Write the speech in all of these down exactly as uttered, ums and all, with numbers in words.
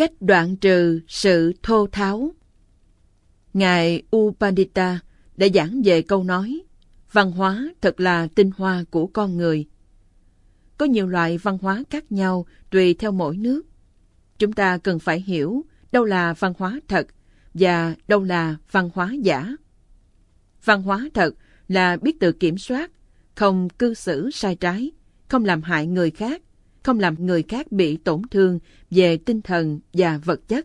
Cách đoạn trừ sự thô tháo. Ngài U Pandita đã giảng về câu nói văn hóa thật là tinh hoa của con người. Có nhiều loại văn hóa khác nhau tùy theo mỗi nước. Chúng ta cần phải hiểu đâu là văn hóa thật và đâu là văn hóa giả. Văn hóa thật là biết tự kiểm soát, không cư xử sai trái, không làm hại người khác, không làm người khác bị tổn thương về tinh thần và vật chất.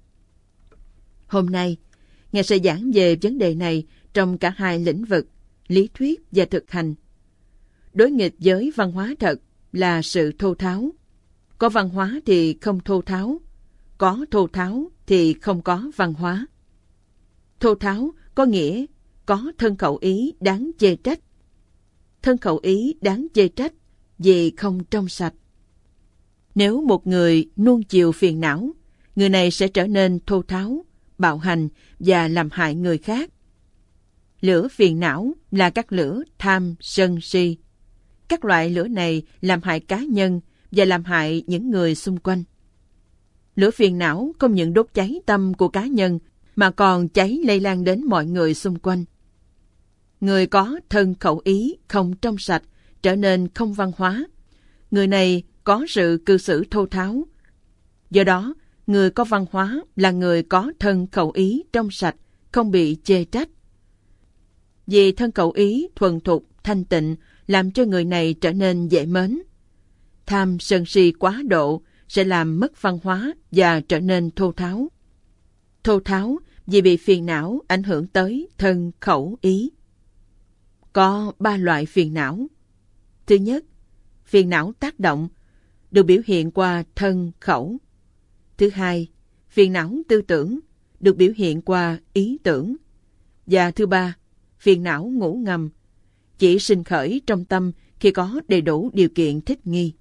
Hôm nay, Ngài sẽ giảng về vấn đề này trong cả hai lĩnh vực, lý thuyết và thực hành. Đối nghịch với văn hóa thật là sự thô tháo. Có văn hóa thì không thô tháo, có thô tháo thì không có văn hóa. Thô tháo có nghĩa có thân khẩu ý đáng chê trách. Thân khẩu ý đáng chê trách vì không trong sạch. Nếu một người nuông chiều phiền não, người này sẽ trở nên thô tháo, bạo hành và làm hại người khác. Lửa phiền não là các lửa tham, sân, si. Các loại lửa này làm hại cá nhân và làm hại những người xung quanh. Lửa phiền não không những đốt cháy tâm của cá nhân mà còn cháy lây lan đến mọi người xung quanh. Người có thân khẩu ý không trong sạch trở nên không văn hóa. Người này có sự cư xử thô tháo. Do đó, người có văn hóa là người có thân khẩu ý trong sạch, không bị chê trách. Vì thân khẩu ý thuần thục, thanh tịnh làm cho người này trở nên dễ mến. Tham sân si quá độ sẽ làm mất văn hóa và trở nên thô tháo. Thô tháo vì bị phiền não ảnh hưởng tới thân khẩu ý. Có ba loại phiền não. Thứ nhất, phiền não tác động, được biểu hiện qua thân khẩu. Thứ hai, phiền não tư tưởng, được biểu hiện qua ý tưởng. Và thứ ba, phiền não ngủ ngầm, chỉ sinh khởi trong tâm khi có đầy đủ điều kiện thích nghi.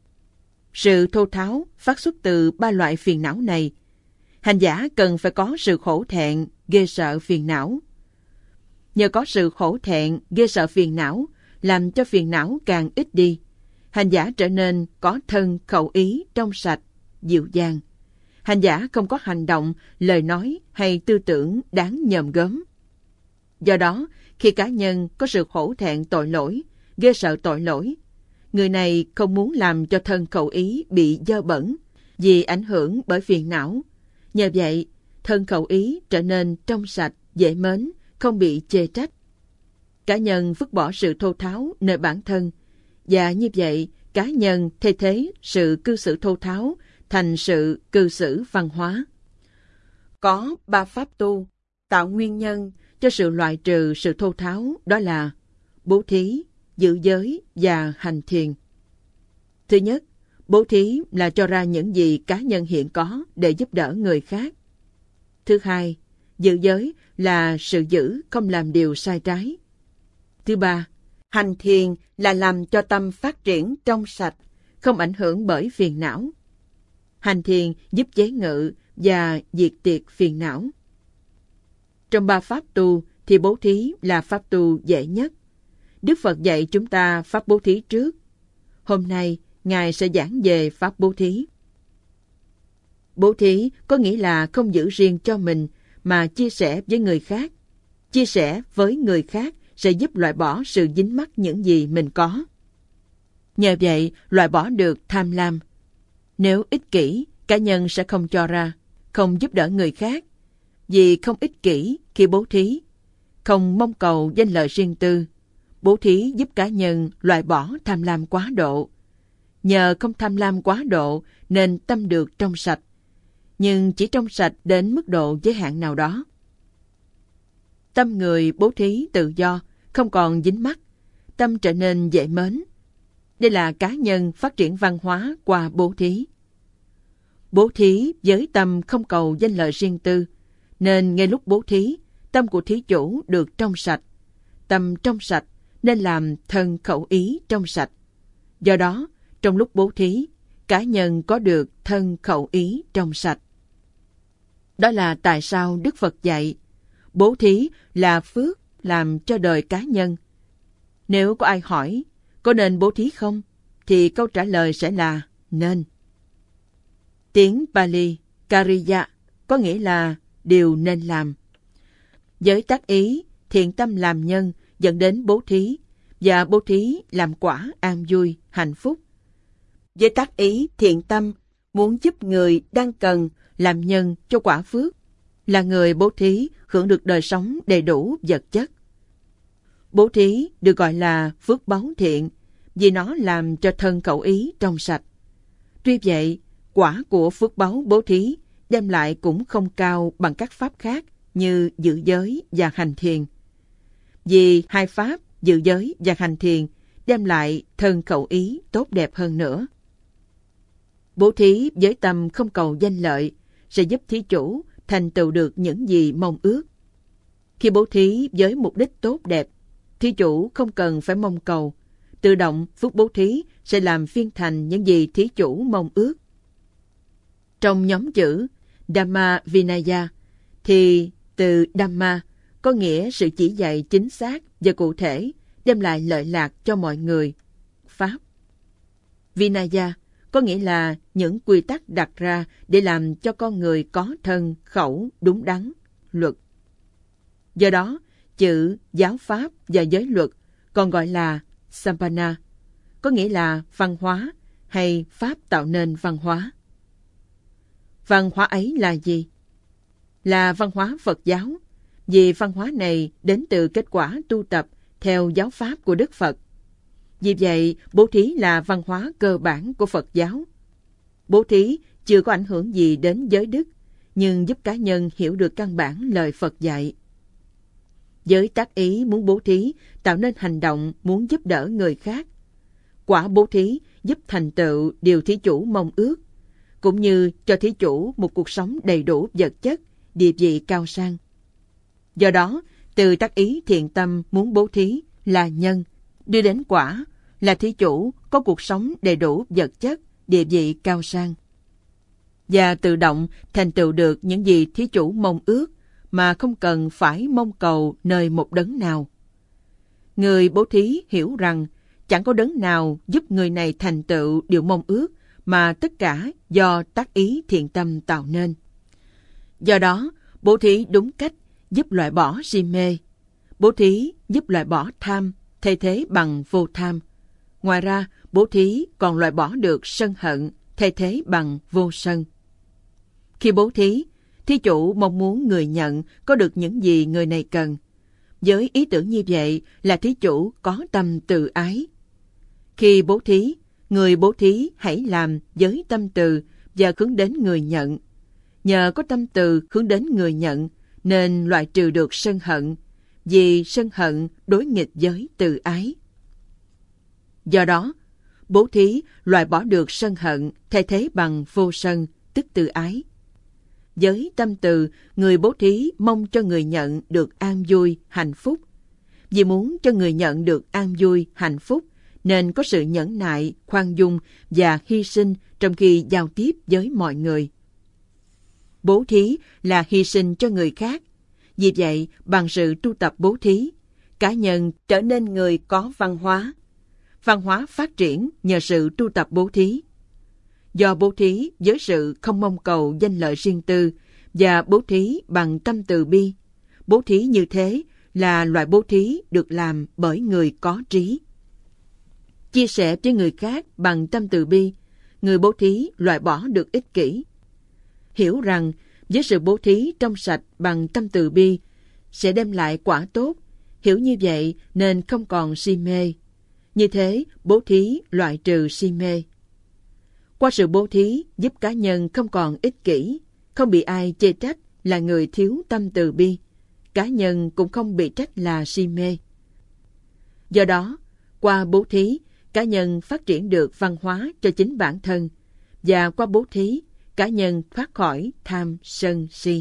Sự thô tháo phát xuất từ ba loại phiền não này. Hành giả cần phải có sự khổ thẹn, ghê sợ phiền não. Nhờ có sự khổ thẹn, ghê sợ phiền não, làm cho phiền não càng ít đi. Hành giả trở nên có thân khẩu ý trong sạch, dịu dàng. Hành giả không có hành động, lời nói hay tư tưởng đáng nhòm gớm. Do đó, khi cá nhân có sự khổ thẹn tội lỗi, ghê sợ tội lỗi, người này không muốn làm cho thân khẩu ý bị dơ bẩn vì ảnh hưởng bởi phiền não. Nhờ vậy, thân khẩu ý trở nên trong sạch, dễ mến, không bị chê trách. Cá nhân vứt bỏ sự thô tháo nơi bản thân, và như vậy, cá nhân thay thế sự cư xử thô tháo thành sự cư xử văn hóa. Có ba pháp tu tạo nguyên nhân cho sự loại trừ sự thô tháo, đó là bố thí, giữ giới và hành thiền. Thứ nhất, bố thí là cho ra những gì cá nhân hiện có để giúp đỡ người khác. Thứ hai, giữ giới là sự giữ không làm điều sai trái. Thứ ba, hành thiền là làm cho tâm phát triển trong sạch, không ảnh hưởng bởi phiền não. Hành thiền giúp chế ngự và diệt tiệt phiền não. Trong ba pháp tu thì bố thí là pháp tu dễ nhất. Đức Phật dạy chúng ta pháp bố thí trước. Hôm nay, Ngài sẽ giảng về pháp bố thí. Bố thí có nghĩa là không giữ riêng cho mình mà chia sẻ với người khác. Chia sẻ với người khác sẽ giúp loại bỏ sự dính mắc những gì mình có. Nhờ vậy, loại bỏ được tham lam. Nếu ích kỷ, cá nhân sẽ không cho ra, không giúp đỡ người khác. Vì không ích kỷ khi bố thí, không mong cầu danh lợi riêng tư, bố thí giúp cá nhân loại bỏ tham lam quá độ. Nhờ không tham lam quá độ nên tâm được trong sạch, nhưng chỉ trong sạch đến mức độ giới hạn nào đó. Tâm người bố thí tự do, không còn dính mắc, tâm trở nên dễ mến. Đây là cá nhân phát triển văn hóa qua bố thí. Bố thí với tâm không cầu danh lợi riêng tư, nên ngay lúc bố thí, tâm của thí chủ được trong sạch. Tâm trong sạch nên làm thân khẩu ý trong sạch. Do đó, trong lúc bố thí, cá nhân có được thân khẩu ý trong sạch. Đó là tại sao Đức Phật dạy, bố thí là phước làm cho đời cá nhân. Nếu có ai hỏi, có nên bố thí không? Thì câu trả lời sẽ là nên. Tiếng Pali, Kariya có nghĩa là điều nên làm. Giới tác ý, thiện tâm làm nhân dẫn đến bố thí, và bố thí làm quả an vui, hạnh phúc. Giới tác ý, thiện tâm muốn giúp người đang cần làm nhân cho quả phước, là người bố thí hưởng được đời sống đầy đủ vật chất. Bố thí được gọi là phước báu thiện vì nó làm cho thân khẩu ý trong sạch. Tuy vậy, quả của phước báu bố thí đem lại cũng không cao bằng các pháp khác như giữ giới và hành thiền. Vì hai pháp giữ giới và hành thiền đem lại thân khẩu ý tốt đẹp hơn nữa. Bố thí với tâm không cầu danh lợi sẽ giúp thí chủ thành tựu được những gì mong ước. Khi bố thí với mục đích tốt đẹp, thí chủ không cần phải mong cầu, tự động phước bố thí sẽ làm phiên thành những gì thí chủ mong ước. Trong nhóm chữ Dhamma Vinaya thì từ Dhamma có nghĩa sự chỉ dạy chính xác và cụ thể đem lại lợi lạc cho mọi người. Pháp. Vinaya có nghĩa là những quy tắc đặt ra để làm cho con người có thân, khẩu, đúng đắn, luật. Do đó, chữ giáo pháp và giới luật còn gọi là Sampana, có nghĩa là văn hóa hay pháp tạo nên văn hóa. Văn hóa ấy là gì? Là văn hóa Phật giáo, vì văn hóa này đến từ kết quả tu tập theo giáo pháp của Đức Phật. Vì vậy, bố thí là văn hóa cơ bản của Phật giáo. Bố thí chưa có ảnh hưởng gì đến giới đức, nhưng giúp cá nhân hiểu được căn bản lời Phật dạy. Giới tác ý muốn bố thí tạo nên hành động muốn giúp đỡ người khác. Quả bố thí giúp thành tựu điều thí chủ mong ước, cũng như cho thí chủ một cuộc sống đầy đủ vật chất, địa vị cao sang. Do đó, từ tác ý thiện tâm muốn bố thí là nhân, đưa đến quả là thí chủ có cuộc sống đầy đủ vật chất, địa vị cao sang. Và tự động thành tựu được những gì thí chủ mong ước mà không cần phải mong cầu nơi một đấng nào. Người bố thí hiểu rằng chẳng có đấng nào giúp người này thành tựu điều mong ước mà tất cả do tác ý thiện tâm tạo nên. Do đó, bố thí đúng cách giúp loại bỏ si mê. Bố thí giúp loại bỏ tham, thay thế bằng vô tham. Ngoài ra, bố thí còn loại bỏ được sân hận, thay thế bằng vô sân. Khi bố thí, thí chủ mong muốn người nhận có được những gì người này cần. Với ý tưởng như vậy là thí chủ có tâm từ ái. Khi bố thí, người bố thí hãy làm với tâm từ và hướng đến người nhận. Nhờ có tâm từ hướng đến người nhận nên loại trừ được sân hận, vì sân hận đối nghịch với từ ái. Do đó, bố thí loại bỏ được sân hận thay thế bằng vô sân, tức từ ái. Với tâm từ, người bố thí mong cho người nhận được an vui, hạnh phúc. Vì muốn cho người nhận được an vui, hạnh phúc, nên có sự nhẫn nại, khoan dung và hy sinh trong khi giao tiếp với mọi người. Bố thí là hy sinh cho người khác. Vì vậy, bằng sự tu tập bố thí, cá nhân trở nên người có văn hóa. Văn hóa phát triển nhờ sự tu tập bố thí. Do bố thí với sự không mong cầu danh lợi riêng tư và bố thí bằng tâm từ bi, bố thí như thế là loại bố thí được làm bởi người có trí. Chia sẻ với người khác bằng tâm từ bi, người bố thí loại bỏ được ích kỷ. Hiểu rằng với sự bố thí trong sạch bằng tâm từ bi sẽ đem lại quả tốt, hiểu như vậy nên không còn si mê. Như thế, bố thí loại trừ si mê. Qua sự bố thí giúp cá nhân không còn ích kỷ, không bị ai chê trách là người thiếu tâm từ bi. Cá nhân cũng không bị trách là si mê. Do đó, qua bố thí, cá nhân phát triển được văn hóa cho chính bản thân, và qua bố thí, cá nhân thoát khỏi tham sân si.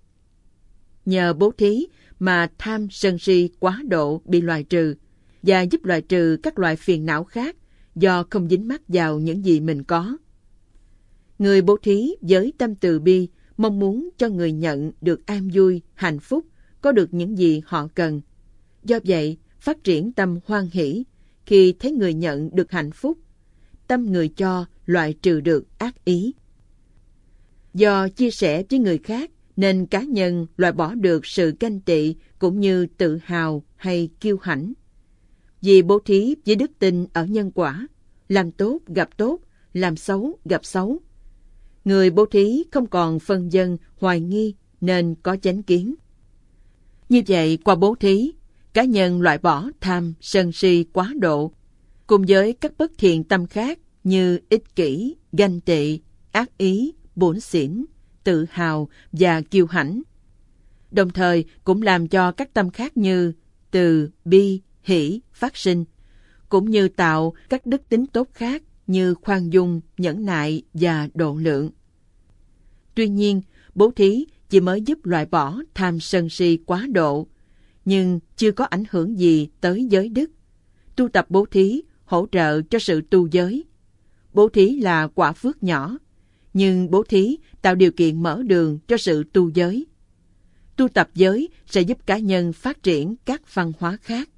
Nhờ bố thí mà tham sân si quá độ bị loại trừ, và giúp loại trừ các loại phiền não khác do không dính mắc vào những gì mình có. Người bố thí với tâm từ bi mong muốn cho người nhận được an vui, hạnh phúc, có được những gì họ cần. Do vậy, phát triển tâm hoan hỷ khi thấy người nhận được hạnh phúc. Tâm người cho loại trừ được ác ý. Do chia sẻ với người khác nên cá nhân loại bỏ được sự ganh tị cũng như tự hào hay kiêu hãnh. Vì bố thí với đức tin ở nhân quả, làm tốt gặp tốt, làm xấu gặp xấu. Người bố thí không còn phân vân, hoài nghi nên có chánh kiến. Như vậy, qua bố thí, cá nhân loại bỏ tham, sân si quá độ, cùng với các bất thiện tâm khác như ích kỷ, ganh tị, ác ý, bủn xỉn, tự hào và kiêu hãnh. Đồng thời cũng làm cho các tâm khác như từ, bi, hỷ phát sinh, cũng như tạo các đức tính tốt khác như khoan dung, nhẫn nại và độ lượng. Tuy nhiên, bố thí chỉ mới giúp loại bỏ tham sân si quá độ, nhưng chưa có ảnh hưởng gì tới giới đức. Tu tập bố thí hỗ trợ cho sự tu giới. Bố thí là quả phước nhỏ, nhưng bố thí tạo điều kiện mở đường cho sự tu giới. Tu tập giới sẽ giúp cá nhân phát triển các văn hóa khác.